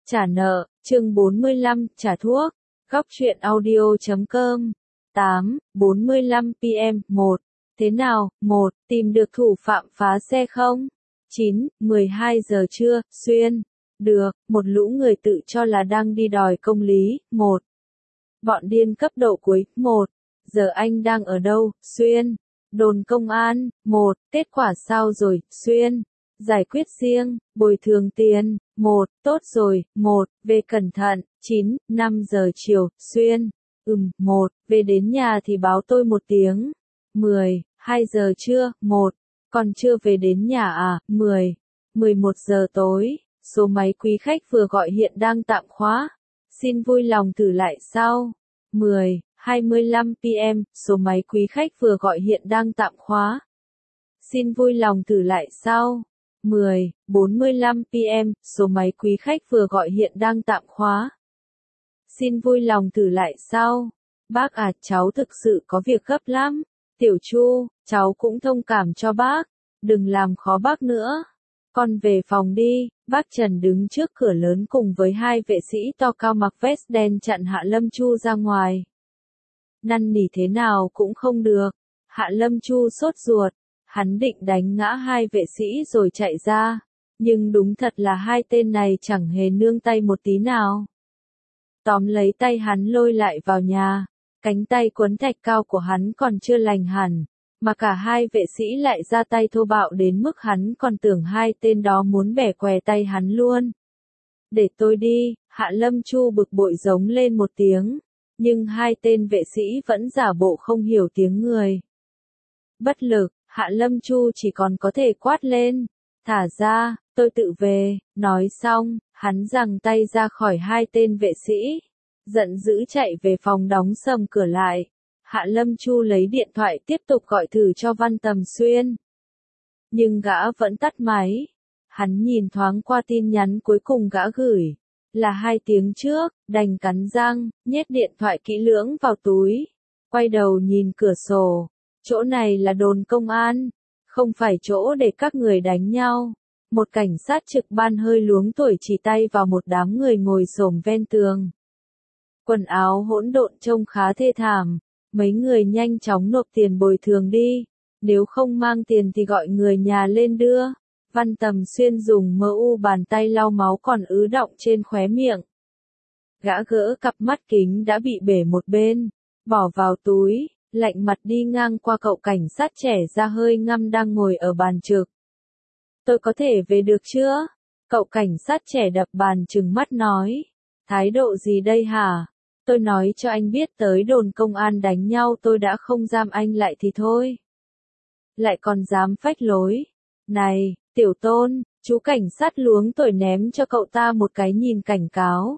Trả nợ, chương 45, trả thuốc. Góc truyện audio.com 8:45 PM 1. Thế nào? 1. Tìm được thủ phạm phá xe không? 9:12 giờ trưa, Xuyên. Được, một lũ người tự cho là đang đi đòi công lý. 1. Bọn điên cấp độ cuối. 1. Giờ anh đang ở đâu, Xuyên? Đồn công an. 1. Kết quả sao rồi, Xuyên? Giải quyết riêng, bồi thường tiền. 1. Tốt rồi. 1. Về cẩn thận. 9:05 giờ chiều, Xuyên. 1. Về đến nhà thì báo tôi một tiếng. 10:02 giờ trưa. 1. Còn chưa về đến nhà à? 10:11 giờ tối. Số máy quý khách vừa gọi hiện đang tạm khóa. Xin vui lòng thử lại sau. 10:25 PM. Số máy quý khách vừa gọi hiện đang tạm khóa. Xin vui lòng thử lại sau. 10:45 PM. Số máy quý khách vừa gọi hiện đang tạm khóa. Xin vui lòng thử lại sau. Bác à, cháu thực sự có việc gấp lắm. Tiểu Chu, cháu cũng thông cảm cho bác. Đừng làm khó bác nữa. Con về phòng đi. Bác Trần đứng trước cửa lớn cùng với hai vệ sĩ to cao mặc vest đen chặn Hạ Lâm Chu ra ngoài. Năn nỉ thế nào cũng không được. Hạ Lâm Chu sốt ruột. Hắn định đánh ngã hai vệ sĩ rồi chạy ra. Nhưng đúng thật là hai tên này chẳng hề nương tay một tí nào. Tóm lấy tay hắn lôi lại vào nhà. Cánh tay quấn thạch cao của hắn còn chưa lành hẳn. Mà cả hai vệ sĩ lại ra tay thô bạo đến mức hắn còn tưởng hai tên đó muốn bẻ què tay hắn luôn. Để tôi đi, Hạ Lâm Chu bực bội giống lên một tiếng. Nhưng hai tên vệ sĩ vẫn giả bộ không hiểu tiếng người. Bất lực, Hạ Lâm Chu chỉ còn có thể quát lên. Thả ra, tôi tự về. Nói xong, hắn giằng tay ra khỏi hai tên vệ sĩ. Giận dữ chạy về phòng đóng sầm cửa lại. Hạ Lâm Chu lấy điện thoại tiếp tục gọi thử cho Văn Tầm Xuyên. Nhưng gã vẫn tắt máy. Hắn nhìn thoáng qua tin nhắn cuối cùng gã gửi. Là 2 tiếng trước, đành cắn răng, nhét điện thoại kỹ lưỡng vào túi. Quay đầu nhìn cửa sổ. Chỗ này là đồn công an. Không phải chỗ để các người đánh nhau. Một cảnh sát trực ban hơi luống tuổi chỉ tay vào một đám người ngồi xổm ven tường. Quần áo hỗn độn trông khá thê thảm. Mấy người nhanh chóng nộp tiền bồi thường đi. Nếu không mang tiền thì gọi người nhà lên đưa. Văn Tầm Xuyên dùng bàn tay lau máu còn ứ đọng trên khóe miệng. Gã gỡ cặp mắt kính đã bị bể một bên. Bỏ vào túi, lạnh mặt đi ngang qua cậu cảnh sát trẻ da hơi ngăm đang ngồi ở bàn trực. Tôi có thể về được chưa? Cậu cảnh sát trẻ đập bàn trừng mắt nói. Thái độ gì đây hả? Tôi nói cho anh biết tới đồn công an đánh nhau tôi đã không giam anh lại thì thôi. Lại còn dám phách lối. Này, Tiểu Tôn, chú cảnh sát luống tuổi ném cho cậu ta một cái nhìn cảnh cáo.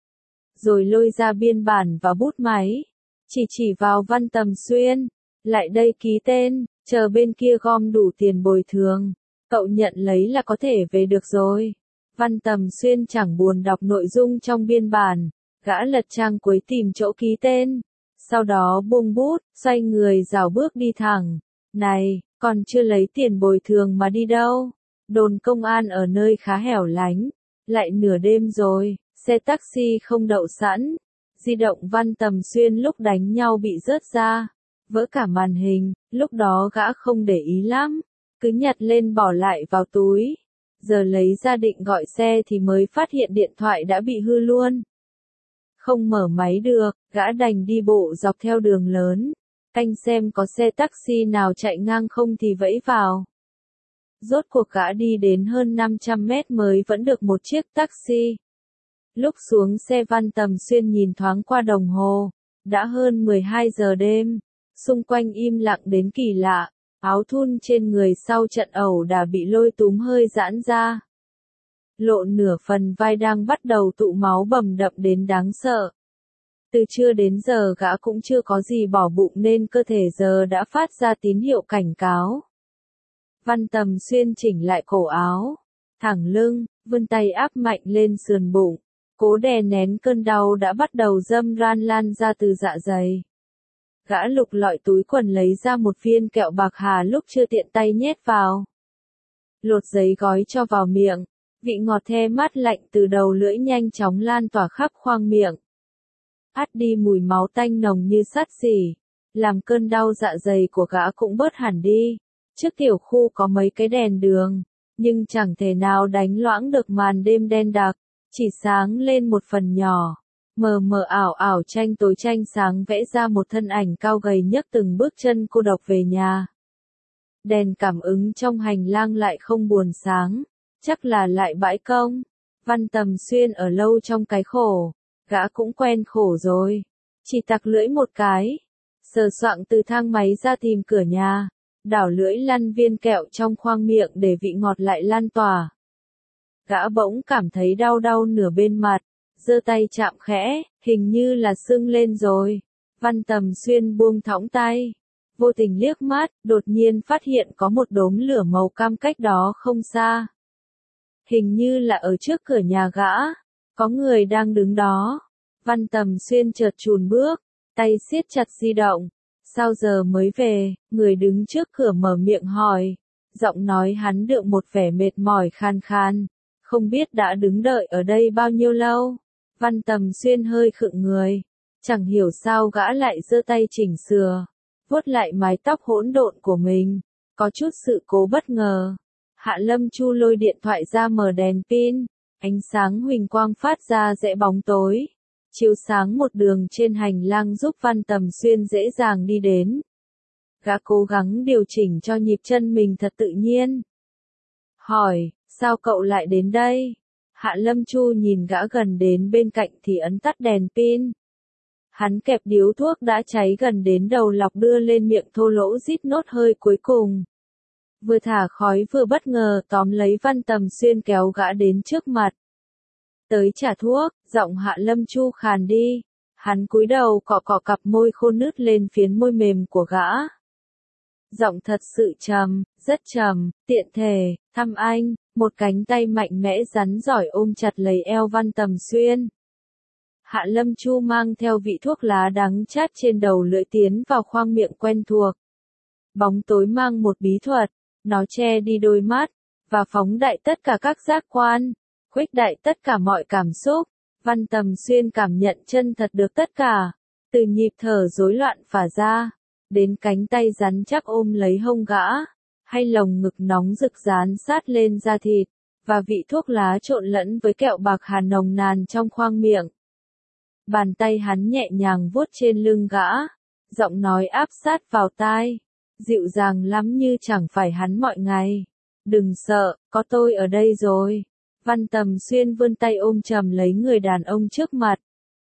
Rồi lôi ra biên bản và bút máy. Chỉ vào Văn Tầm Xuyên. Lại đây ký tên, chờ bên kia gom đủ tiền bồi thường. Cậu nhận lấy là có thể về được rồi. Văn Tầm Xuyên chẳng buồn đọc nội dung trong biên bản. Gã lật trang cuối tìm chỗ ký tên. Sau đó buông bút, xoay người rảo bước đi thẳng. Này, còn chưa lấy tiền bồi thường mà đi đâu? Đồn công an ở nơi khá hẻo lánh. Lại nửa đêm rồi, xe taxi không đậu sẵn. Di động Văn Tầm Xuyên lúc đánh nhau bị rớt ra. Vỡ cả màn hình, lúc đó gã không để ý lắm. Cứ nhặt lên bỏ lại vào túi. Giờ lấy ra định gọi xe thì mới phát hiện điện thoại đã bị hư luôn. Không mở máy được, gã đành đi bộ dọc theo đường lớn. Canh xem có xe taxi nào chạy ngang không thì vẫy vào. Rốt cuộc gã đi đến hơn 500 mét mới vẫn được một chiếc taxi. Lúc xuống xe Văn Tầm Xuyên nhìn thoáng qua đồng hồ. Đã hơn 12 giờ đêm. Xung quanh im lặng đến kỳ lạ. Áo thun trên người sau trận ẩu đã bị lôi túm hơi giãn ra. Lộ nửa phần vai đang bắt đầu tụ máu bầm đậm đến đáng sợ. Từ trưa đến giờ gã cũng chưa có gì bỏ bụng nên cơ thể giờ đã phát ra tín hiệu cảnh cáo. Văn Tầm Xuyên chỉnh lại cổ áo, thẳng lưng, vươn tay áp mạnh lên sườn bụng, cố đè nén cơn đau đã bắt đầu râm ran lan ra từ dạ dày. Gã lục lọi túi quần lấy ra một viên kẹo bạc hà lúc chưa tiện tay nhét vào. Lột giấy gói cho vào miệng. Vị ngọt the mát lạnh từ đầu lưỡi nhanh chóng lan tỏa khắp khoang miệng. Át đi mùi máu tanh nồng như sắt xỉ, làm cơn đau dạ dày của gã cũng bớt hẳn đi. Trước tiểu khu có mấy cái đèn đường, nhưng chẳng thể nào đánh loãng được màn đêm đen đặc, chỉ sáng lên một phần nhỏ. Mờ mờ ảo ảo tranh tối tranh sáng vẽ ra một thân ảnh cao gầy nhấc từng bước chân cô độc về nhà. Đèn cảm ứng trong hành lang lại không buồn sáng, chắc là lại bãi công. Văn Tầm Xuyên ở lâu trong cái khổ, gã cũng quen khổ rồi. Chỉ tặc lưỡi một cái, sờ soạng từ thang máy ra tìm cửa nhà, đảo lưỡi lăn viên kẹo trong khoang miệng để vị ngọt lại lan tỏa. Gã bỗng cảm thấy đau đau nửa bên mặt, giơ tay chạm khẽ, hình như là sưng lên rồi. Văn Tầm Xuyên buông thõng tay, vô tình liếc mắt, đột nhiên phát hiện có một đốm lửa màu cam cách đó không xa. Hình như là ở trước cửa nhà gã, có người đang đứng đó. Văn Tầm Xuyên chợt chùn bước, tay siết chặt di động. Sao giờ mới về? Người đứng trước cửa mở miệng hỏi. Giọng nói hắn đượm một vẻ mệt mỏi khan khan. Không biết đã đứng đợi ở đây bao nhiêu lâu? Văn Tầm Xuyên hơi khựng người. Chẳng hiểu sao gã lại giơ tay chỉnh sửa, vuốt lại mái tóc hỗn độn của mình. Có chút sự cố bất ngờ. Hạ Lâm Chu lôi điện thoại ra mở đèn pin. Ánh sáng huỳnh quang phát ra rẽ bóng tối, chiếu sáng một đường trên hành lang giúp Văn Tầm Xuyên dễ dàng đi đến. Gã cố gắng điều chỉnh cho nhịp chân mình thật tự nhiên. Hỏi, sao cậu lại đến đây? Hạ Lâm Chu nhìn gã gần đến bên cạnh thì ấn tắt đèn pin. Hắn kẹp điếu thuốc đã cháy gần đến đầu lọc đưa lên miệng thô lỗ rít nốt hơi cuối cùng. Vừa thả khói vừa bất ngờ tóm lấy Văn Tầm Xuyên kéo gã đến trước mặt. Tới trả thuốc, giọng Hạ Lâm Chu khàn đi. Hắn cúi đầu cọ cọ cặp môi khô nứt lên phiến môi mềm của gã. Giọng thật sự trầm, rất trầm, tiện thể, thăm anh, một cánh tay mạnh mẽ rắn giỏi ôm chặt lấy eo Văn Tầm Xuyên. Hạ Lâm Chu mang theo vị thuốc lá đắng chát trên đầu lưỡi tiến vào khoang miệng quen thuộc. Bóng tối mang một bí thuật, nó che đi đôi mắt, và phóng đại tất cả các giác quan, khuếch đại tất cả mọi cảm xúc. Văn Tầm Xuyên cảm nhận chân thật được tất cả, từ nhịp thở rối loạn phả ra, đến cánh tay rắn chắc ôm lấy hông gã, hay lồng ngực nóng rực dán sát lên da thịt, và vị thuốc lá trộn lẫn với kẹo bạc hà nồng nàn trong khoang miệng. Bàn tay hắn nhẹ nhàng vuốt trên lưng gã, giọng nói áp sát vào tai, dịu dàng lắm như chẳng phải hắn mọi ngày. Đừng sợ, có tôi ở đây rồi. Văn Tầm Xuyên vươn tay ôm chầm lấy người đàn ông trước mặt.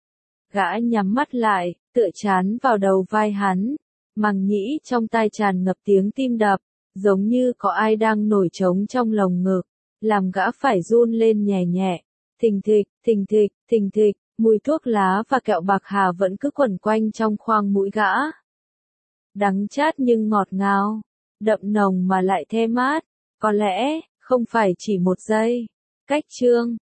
Gã nhắm mắt lại, tựa chán vào đầu vai hắn, màng nhĩ trong tai tràn ngập tiếng tim đập, giống như có ai đang nổi trống trong lồng ngực, làm gã phải run lên nhẹ nhẹ. Thình thịch, thình thịch, thình thịch, mùi thuốc lá và kẹo bạc hà vẫn cứ quẩn quanh trong khoang mũi gã. Đắng chát nhưng ngọt ngào, đậm nồng mà lại the mát, có lẽ, không phải chỉ một giây. Cách chương